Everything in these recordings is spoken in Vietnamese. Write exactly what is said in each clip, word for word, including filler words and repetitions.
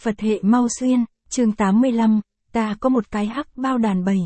Phật hệ mau xuyên, chương tám mươi lăm, ta có một cái hắc bao đàn bầy.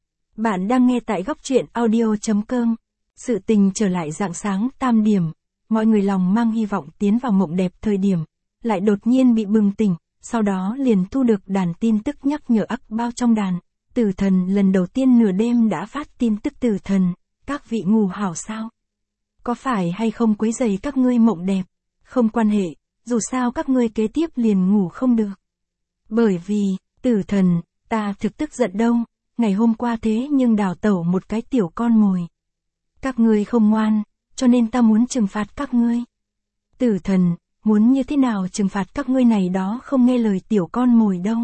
Bạn đang nghe tại góc truyện audio.com. Sự tình trở lại rạng sáng tam điểm, mọi người lòng mang hy vọng tiến vào mộng đẹp thời điểm, lại đột nhiên bị bừng tỉnh, sau đó liền thu được đàn tin tức nhắc nhở ắc bao trong đàn. Tử thần lần đầu tiên nửa đêm đã phát tin tức. Tử thần, các vị ngủ hảo sao? Có phải hay không quấy rầy các ngươi mộng đẹp? Không quan hệ, dù sao các ngươi kế tiếp liền ngủ không được. Bởi vì, tử thần, ta thực tức giận đâu, ngày hôm qua thế nhưng đào tẩu một cái tiểu con mồi. Các ngươi không ngoan, cho nên ta muốn trừng phạt các ngươi. Tử thần, muốn như thế nào trừng phạt các ngươi này đó không nghe lời tiểu con mồi đâu.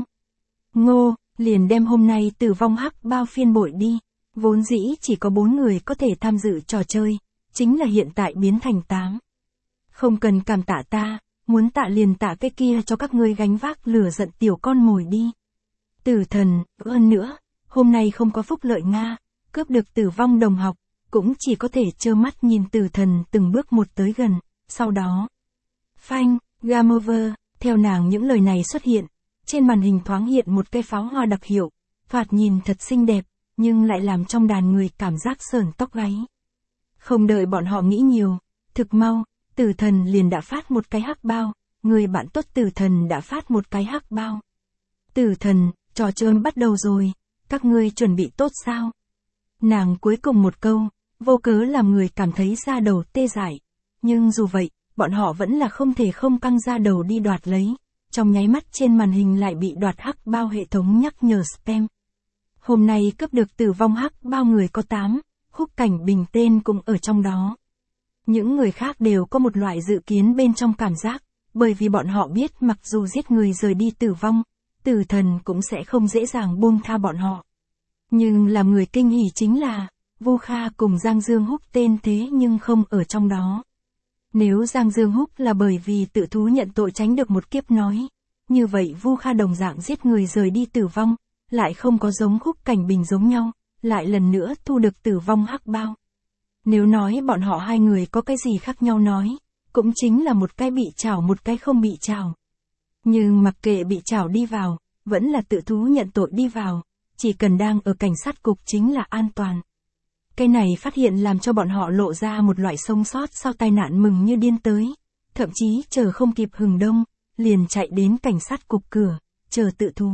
Ngô, liền đem hôm nay tử vong hắc bao phiên bội đi, vốn dĩ chỉ có bốn người có thể tham dự trò chơi, chính là hiện tại biến thành tám. Không cần cảm tạ ta, muốn tạ liền tạ cái kia cho các ngươi gánh vác lửa giận tiểu con mồi đi. Tử thần, hơn nữa, hôm nay không có phúc lợi Nga, cướp được tử vong đồng học, cũng chỉ có thể trơ mắt nhìn tử thần từng bước một tới gần, sau đó. Phanh, game over, theo nàng những lời này xuất hiện, trên màn hình thoáng hiện một cây pháo hoa đặc hiệu, thoạt nhìn thật xinh đẹp, nhưng lại làm trong đàn người cảm giác sởn tóc gáy. Không đợi bọn họ nghĩ nhiều, thực mau, tử thần liền đã phát một cái hắc bao, người bạn tốt tử thần đã phát một cái hắc bao. Tử thần, trò chơi bắt đầu rồi, các ngươi chuẩn bị tốt sao? Nàng cuối cùng một câu, vô cớ làm người cảm thấy da đầu tê dại. Nhưng dù vậy, bọn họ vẫn là không thể không căng da đầu đi đoạt lấy. Trong nháy mắt trên màn hình lại bị đoạt hắc bao hệ thống nhắc nhở spam. Hôm nay cướp được tử vong hắc bao người có tám, Khúc Cảnh Bình tên cũng ở trong đó. Những người khác đều có một loại dự kiến bên trong cảm giác, bởi vì bọn họ biết mặc dù giết người rời đi tử vong, tử thần cũng sẽ không dễ dàng buông tha bọn họ. Nhưng làm người kinh hỉ chính là, Vu Kha cùng Giang Dương Húc tên thế nhưng không ở trong đó. Nếu Giang Dương Húc là bởi vì tự thú nhận tội tránh được một kiếp nói, như vậy Vu Kha đồng dạng giết người rời đi tử vong, lại không có giống Khúc Cảnh Bình giống nhau, lại lần nữa thu được tử vong hắc bao. Nếu nói bọn họ hai người có cái gì khác nhau nói, cũng chính là một cái bị trảo một cái không bị trảo. Nhưng mặc kệ bị trảo đi vào, vẫn là tự thú nhận tội đi vào, chỉ cần đang ở cảnh sát cục chính là an toàn. Cái này phát hiện làm cho bọn họ lộ ra một loại sống sót sau tai nạn mừng như điên tới, thậm chí chờ không kịp hừng đông, liền chạy đến cảnh sát cục cửa, chờ tự thú.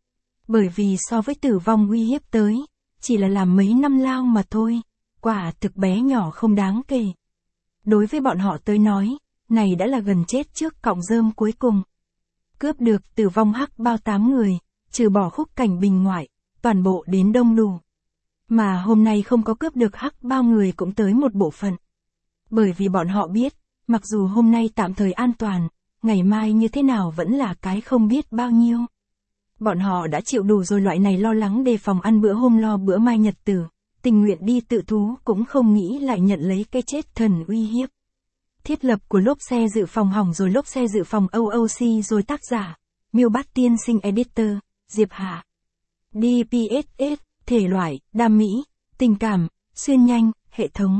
Bởi vì so với tử vong uy hiếp tới, chỉ là làm mấy năm lao mà thôi, quả thực bé nhỏ không đáng kể. Đối với bọn họ tới nói, này đã là gần chết trước cọng rơm cuối cùng. Cướp được tử vong hắc bao tám người, trừ bỏ Khúc Cảnh Bình ngoại, toàn bộ đến đông đủ. Mà hôm nay không có cướp được hắc bao người cũng tới một bộ phận. Bởi vì bọn họ biết, mặc dù hôm nay tạm thời an toàn, ngày mai như thế nào vẫn là cái không biết bao nhiêu. Bọn họ đã chịu đủ rồi loại này lo lắng đề phòng ăn bữa hôm lo bữa mai nhật tử, tình nguyện đi tự thú cũng không nghĩ lại nhận lấy cái chết thần uy hiếp. Thiết lập của lốp xe dự phòng hỏng rồi lốp xe dự phòng o o xê rồi tác giả, Miêu Bát Tiên Sinh Editor, Diệp Hạ. đê pê ét ét, thể loại, đam mỹ, tình cảm, xuyên nhanh, hệ thống.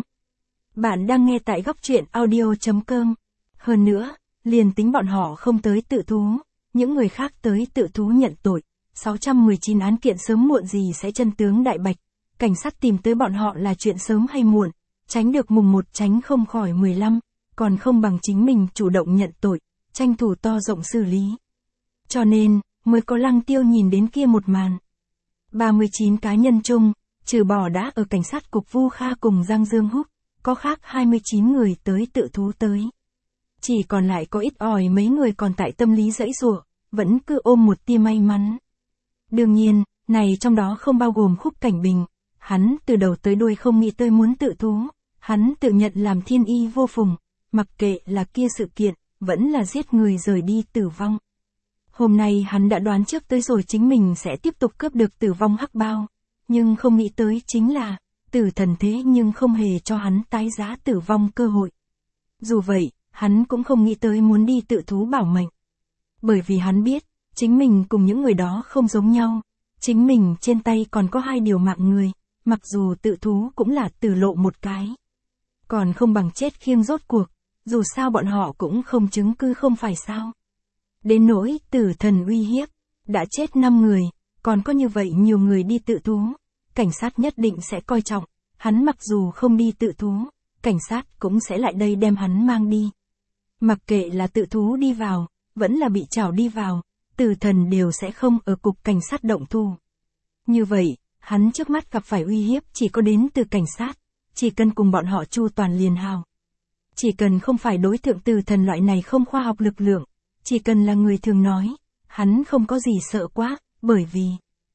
Bạn đang nghe tại góc truyện audio.com. Hơn nữa, liền tính bọn họ không tới tự thú, những người khác tới tự thú nhận tội, sáu trăm mười chín án kiện sớm muộn gì sẽ chân tướng đại bạch, cảnh sát tìm tới bọn họ là chuyện sớm hay muộn, tránh được mùng một tránh không khỏi mười lăm, còn không bằng chính mình chủ động nhận tội, tranh thủ to rộng xử lý. Cho nên, mới có Lăng Tiêu nhìn đến kia một màn. ba mươi chín cá nhân chung, trừ bỏ đã ở cảnh sát cục Vu Kha cùng Giang Dương Húc, có khác hai mươi chín người tới tự thú tới. Chỉ còn lại có ít ỏi mấy người còn tại tâm lý giãy giụa, vẫn cứ ôm một tia may mắn. Đương nhiên, này trong đó không bao gồm Khúc Cảnh Bình, hắn từ đầu tới đuôi không nghĩ tới muốn tự thú, hắn tự nhận làm thiên y vô phùng, mặc kệ là kia sự kiện, vẫn là giết người rời đi tử vong. Hôm nay hắn đã đoán trước tới rồi chính mình sẽ tiếp tục cướp được tử vong hắc bao, nhưng không nghĩ tới chính là, tử thần thế nhưng không hề cho hắn tái giá tử vong cơ hội. Dù vậy, hắn cũng không nghĩ tới muốn đi tự thú bảo mệnh. Bởi vì hắn biết, chính mình cùng những người đó không giống nhau, chính mình trên tay còn có hai điều mạng người, mặc dù tự thú cũng là tử lộ một cái. Còn không bằng chết khiêng rốt cuộc, dù sao bọn họ cũng không chứng cứ không phải sao. Đến nỗi tử thần uy hiếp, đã chết năm người, còn có như vậy nhiều người đi tự thú, cảnh sát nhất định sẽ coi trọng, hắn mặc dù không đi tự thú, cảnh sát cũng sẽ lại đây đem hắn mang đi. Mặc kệ là tự thú đi vào, vẫn là bị trảo đi vào, tử thần đều sẽ không ở cục cảnh sát động thủ. Như vậy, hắn trước mắt gặp phải uy hiếp chỉ có đến từ cảnh sát, chỉ cần cùng bọn họ chu toàn liền hào. Chỉ cần không phải đối tượng tử thần loại này không khoa học lực lượng, chỉ cần là người thường nói, hắn không có gì sợ quá, bởi vì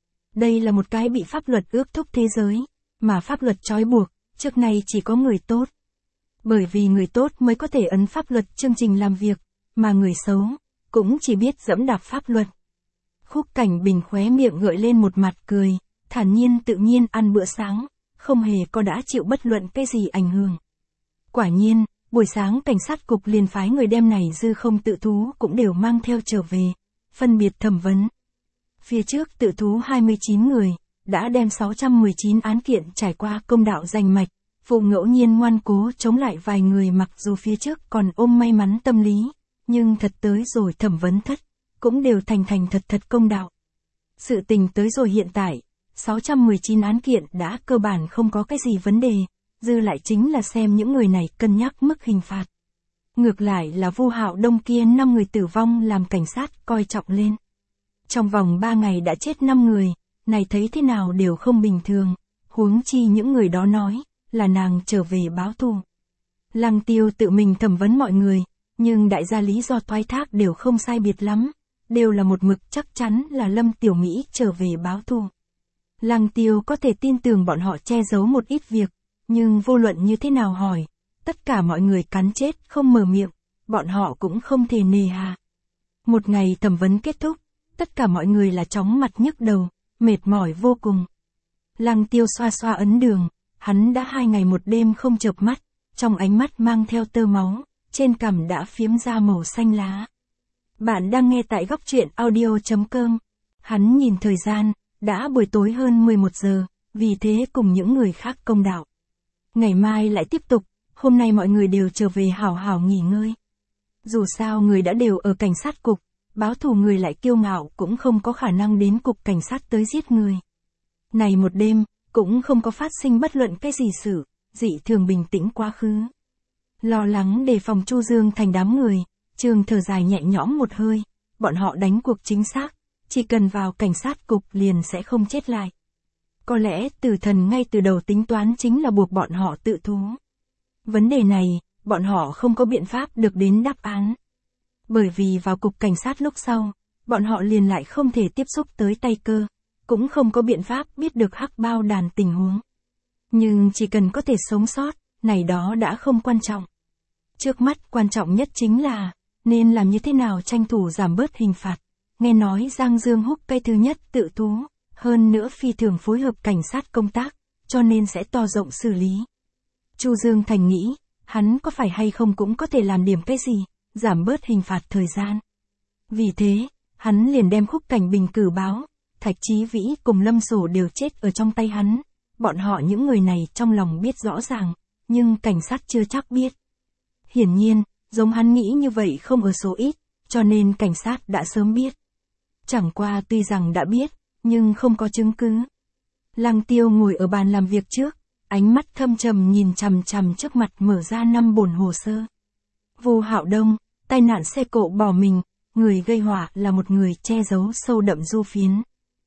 đây là một cái bị pháp luật ước thúc thế giới, mà pháp luật trói buộc, trước nay chỉ có người tốt. Bởi vì người tốt mới có thể ấn pháp luật chương trình làm việc, mà người xấu cũng chỉ biết dẫm đạp pháp luật. Khúc Cảnh Bình khóe miệng gợi lên một mặt cười, thản nhiên tự nhiên ăn bữa sáng, không hề có đã chịu bất luận cái gì ảnh hưởng. Quả nhiên, buổi sáng cảnh sát cục liền phái người đem này dư không tự thú cũng đều mang theo trở về, phân biệt thẩm vấn. Phía trước tự thú hai mươi chín người, đã đem sáu trăm mười chín án kiện trải qua công đạo rành mạch, vụ ngẫu nhiên ngoan cố chống lại vài người mặc dù phía trước còn ôm may mắn tâm lý, nhưng thật tới rồi thẩm vấn thất, cũng đều thành thành thật thật công đạo. Sự tình tới rồi hiện tại, sáu trăm mười chín án kiện đã cơ bản không có cái gì vấn đề, dư lại chính là xem những người này cân nhắc mức hình phạt. Ngược lại là Vu Hạo Đông kia năm người tử vong làm cảnh sát coi trọng lên. Trong vòng ba ngày đã chết năm người, này thấy thế nào đều không bình thường, huống chi những người đó nói, là nàng trở về báo thù. Lăng Tiêu tự mình thẩm vấn mọi người, nhưng đại gia lý do thoái thác đều không sai biệt lắm, đều là một mực chắc chắn là Lâm Tiểu Mỹ trở về báo thù. Lăng Tiêu có thể tin tưởng bọn họ che giấu một ít việc, nhưng vô luận như thế nào hỏi, tất cả mọi người cắn chết không mở miệng, bọn họ cũng không thể nề hà. Một ngày thẩm vấn kết thúc, tất cả mọi người là chóng mặt nhức đầu, mệt mỏi vô cùng. Lăng Tiêu xoa xoa ấn đường, hắn đã hai ngày một đêm không chợp mắt, trong ánh mắt mang theo tơ máu, trên cằm đã phiếm ra màu xanh lá. Bạn đang nghe tại góc truyện audio chấm com. Hắn nhìn thời gian, đã buổi tối hơn mười một giờ, vì thế cùng những người khác công đạo. Ngày mai lại tiếp tục, hôm nay mọi người đều trở về hảo hảo nghỉ ngơi. Dù sao người đã đều ở cảnh sát cục, báo thù người lại kiêu ngạo cũng không có khả năng đến cục cảnh sát tới giết người. Này một đêm, cũng không có phát sinh bất luận cái gì sự, dị thường bình tĩnh quá khứ. Lo lắng đề phòng Chu Dương Thành đám người, Trương thở dài nhẹ nhõm một hơi, bọn họ đánh cuộc chính xác, chỉ cần vào cảnh sát cục liền sẽ không chết lại. Có lẽ tử thần ngay từ đầu tính toán chính là buộc bọn họ tự thú. Vấn đề này, bọn họ không có biện pháp được đến đáp án. Bởi vì vào cục cảnh sát lúc sau, bọn họ liền lại không thể tiếp xúc tới tay cơ, cũng không có biện pháp biết được hắc bao đàn tình huống. Nhưng chỉ cần có thể sống sót, này đó đã không quan trọng. Trước mắt quan trọng nhất chính là, nên làm như thế nào tranh thủ giảm bớt hình phạt. Nghe nói Giang Dương Húc cái thứ nhất tự thú, hơn nữa phi thường phối hợp cảnh sát công tác, cho nên sẽ to rộng xử lý. Chu Dương Thành nghĩ, hắn có phải hay không cũng có thể làm điểm cái gì, giảm bớt hình phạt thời gian. Vì thế, hắn liền đem Khúc Cảnh Bình cử báo, Thạch Chí Vĩ cùng Lâm Sổ đều chết ở trong tay hắn. Bọn họ những người này trong lòng biết rõ ràng, nhưng cảnh sát chưa chắc biết. Hiển nhiên, giống hắn nghĩ như vậy không ở số ít, cho nên cảnh sát đã sớm biết. Chẳng qua tuy rằng đã biết, nhưng không có chứng cứ. Lăng Tiêu ngồi ở bàn làm việc trước, ánh mắt thâm trầm nhìn chằm chằm trước mặt mở ra năm bổn hồ sơ. Vu Hạo Đông, tai nạn xe cộ bỏ mình, người gây họa là một người che giấu sâu đậm du phiến.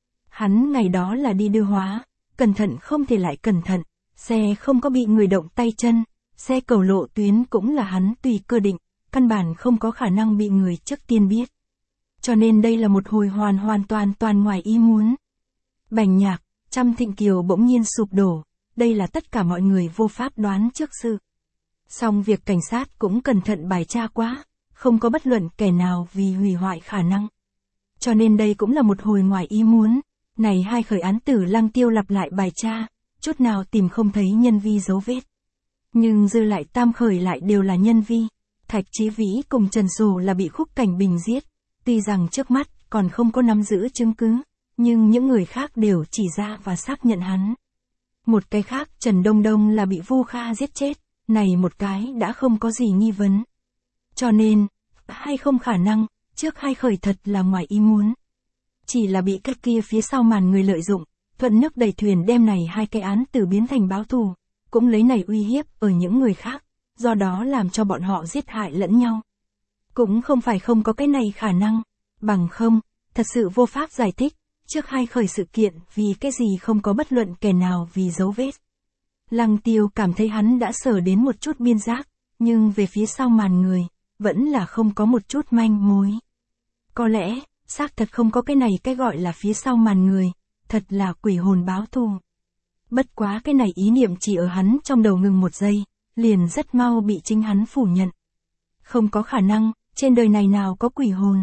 Hắn ngày đó là đi đưa hóa, cẩn thận không thể lại cẩn thận, xe không có bị người động tay chân, xe cầu lộ tuyến cũng là hắn tùy cơ định, căn bản không có khả năng bị người trước tiên biết. Cho nên đây là một hồi hoàn hoàn toàn toàn ngoài ý muốn. Bành nhạc, Trăm Thịnh Kiều bỗng nhiên sụp đổ, đây là tất cả mọi người vô pháp đoán trước sự. Song việc cảnh sát cũng cẩn thận bài tra quá, không có bất luận kẻ nào vì hủy hoại khả năng. Cho nên đây cũng là một hồi ngoài ý muốn, này hai khởi án tử Lăng Tiêu lặp lại bài tra, chút nào tìm không thấy nhân vi dấu vết. Nhưng dư lại tam khởi lại đều là nhân vi, Thạch Chí Vĩ cùng Trần Sổ là bị Khúc Cảnh Bình giết, tuy rằng trước mắt còn không có nắm giữ chứng cứ, nhưng những người khác đều chỉ ra và xác nhận hắn. Một cái khác Trần Đông Đông là bị Vu Kha giết chết, này một cái đã không có gì nghi vấn. Cho nên, hay không khả năng, trước hai khởi thật là ngoài ý muốn. Chỉ là bị cái kia phía sau màn người lợi dụng, thuận nước đẩy thuyền đem này hai cái án tử biến thành báo thù, cũng lấy này uy hiếp ở những người khác, do đó làm cho bọn họ giết hại lẫn nhau. Cũng không phải không có cái này khả năng, bằng không, thật sự vô pháp giải thích, trước hai khởi sự kiện vì cái gì không có bất luận kẻ nào vì dấu vết. Lăng Tiêu cảm thấy hắn đã sở đến một chút biên giác, nhưng về phía sau màn người, vẫn là không có một chút manh mối. Có lẽ, xác thật không có cái này cái gọi là phía sau màn người, thật là quỷ hồn báo thù. Bất quá cái này ý niệm chỉ ở hắn trong đầu ngừng một giây, liền rất mau bị chính hắn phủ nhận. Không có khả năng, trên đời này nào có quỷ hồn.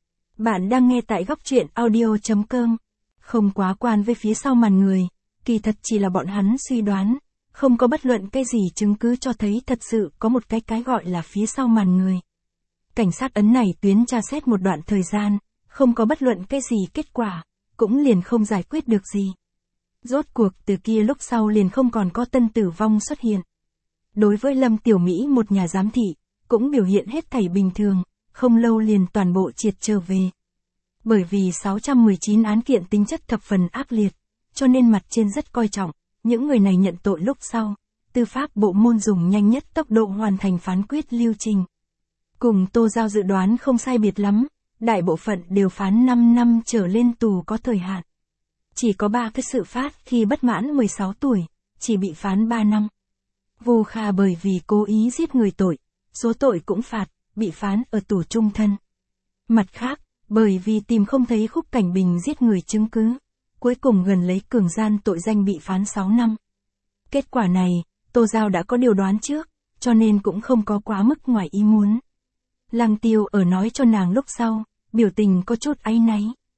Bạn đang nghe tại góc truyện audio chấm com. Không quá quan với phía sau màn người, kỳ thật chỉ là bọn hắn suy đoán, không có bất luận cái gì chứng cứ cho thấy thật sự có một cái cái gọi là phía sau màn người. Cảnh sát ấn này tuyến tra xét một đoạn thời gian, không có bất luận cái gì kết quả, cũng liền không giải quyết được gì. Rốt cuộc từ kia lúc sau liền không còn có tân tử vong xuất hiện. Đối với Lâm Tiểu Mỹ một nhà giám thị, cũng biểu hiện hết thảy bình thường, không lâu liền toàn bộ triệt trở về. Bởi vì sáu trăm mười chín án kiện tính chất thập phần ác liệt, cho nên mặt trên rất coi trọng, những người này nhận tội lúc sau, tư pháp bộ môn dùng nhanh nhất tốc độ hoàn thành phán quyết lưu trình. Cùng Tô Giao dự đoán không sai biệt lắm, đại bộ phận đều phán năm năm trở lên tù có thời hạn. Chỉ có ba cái sự phát khi bất mãn mười sáu tuổi, chỉ bị phán ba năm. Vu Kha bởi vì cố ý giết người tội, số tội cũng phạt, bị phán ở tù trung thân. Mặt khác, bởi vì tìm không thấy Khúc Cảnh Bình giết người chứng cứ, cuối cùng gần lấy cường gian tội danh bị phán sáu năm. Kết quả này, Tô Giao đã có điều đoán trước, cho nên cũng không có quá mức ngoài ý muốn. Lăng Tiêu ở nói cho nàng lúc sau, biểu tình có chút áy náy.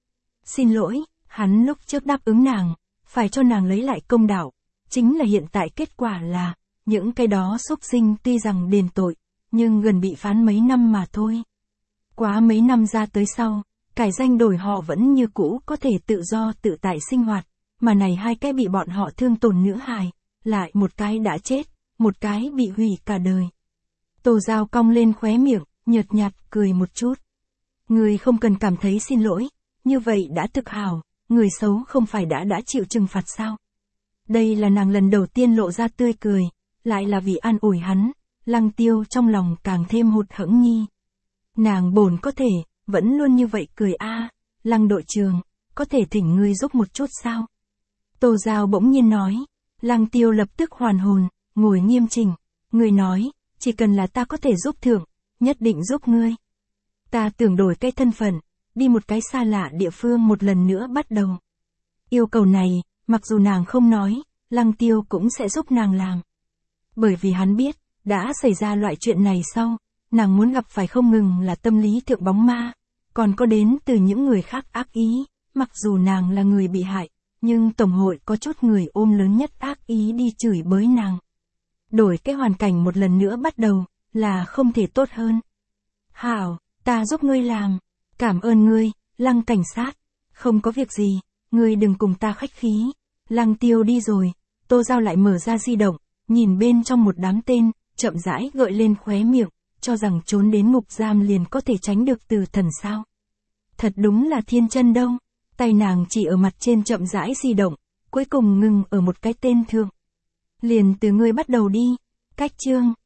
Xin lỗi, hắn lúc trước đáp ứng nàng, phải cho nàng lấy lại công đạo, chính là hiện tại kết quả là, những cái đó xúc sinh tuy rằng đền tội, nhưng gần bị phán mấy năm mà thôi. Quá mấy năm ra tới sau, cải danh đổi họ vẫn như cũ có thể tự do tự tại sinh hoạt, mà này hai cái bị bọn họ thương tổn nữ hài, lại một cái đã chết, một cái bị hủy cả đời. Tô Giao cong lên khóe miệng, nhợt nhạt cười một chút. Người không cần cảm thấy xin lỗi, như vậy đã thực hảo, người xấu không phải đã đã chịu trừng phạt sao? Đây là nàng lần đầu tiên lộ ra tươi cười, lại là vì an ủi hắn, Lăng Tiêu trong lòng càng thêm hụt hẫng nhi. Nàng bổn có thể, vẫn luôn như vậy cười a, à, Lăng đội trưởng, có thể thỉnh ngươi giúp một chút sao? Tô Giao bỗng nhiên nói, Lăng Tiêu lập tức hoàn hồn, ngồi nghiêm chỉnh, người nói, chỉ cần là ta có thể giúp thượng, nhất định giúp ngươi. Ta tưởng đổi cái thân phận, đi một cái xa lạ địa phương một lần nữa bắt đầu. Yêu cầu này, mặc dù nàng không nói, Lăng Tiêu cũng sẽ giúp nàng làm. Bởi vì hắn biết, đã xảy ra loại chuyện này sau, nàng muốn gặp phải không ngừng là tâm lý thượng bóng ma, còn có đến từ những người khác ác ý, mặc dù nàng là người bị hại, nhưng tổng hội có chút người ôm lớn nhất ác ý đi chửi bới nàng. Đổi cái hoàn cảnh một lần nữa bắt đầu, là không thể tốt hơn. Hảo, ta giúp ngươi làm. Cảm ơn ngươi, Lăng cảnh sát. Không có việc gì, ngươi đừng cùng ta khách khí. Lăng Tiêu đi rồi, Tô Giao lại mở ra di động, nhìn bên trong một đám tên, chậm rãi gợi lên khóe miệng, cho rằng trốn đến ngục giam liền có thể tránh được từ thần sao. Thật đúng là thiên chân đâu. Tay nàng chỉ ở mặt trên chậm rãi di động, cuối cùng ngừng ở một cái tên thượng. Liền từ ngươi bắt đầu đi. Cách chương.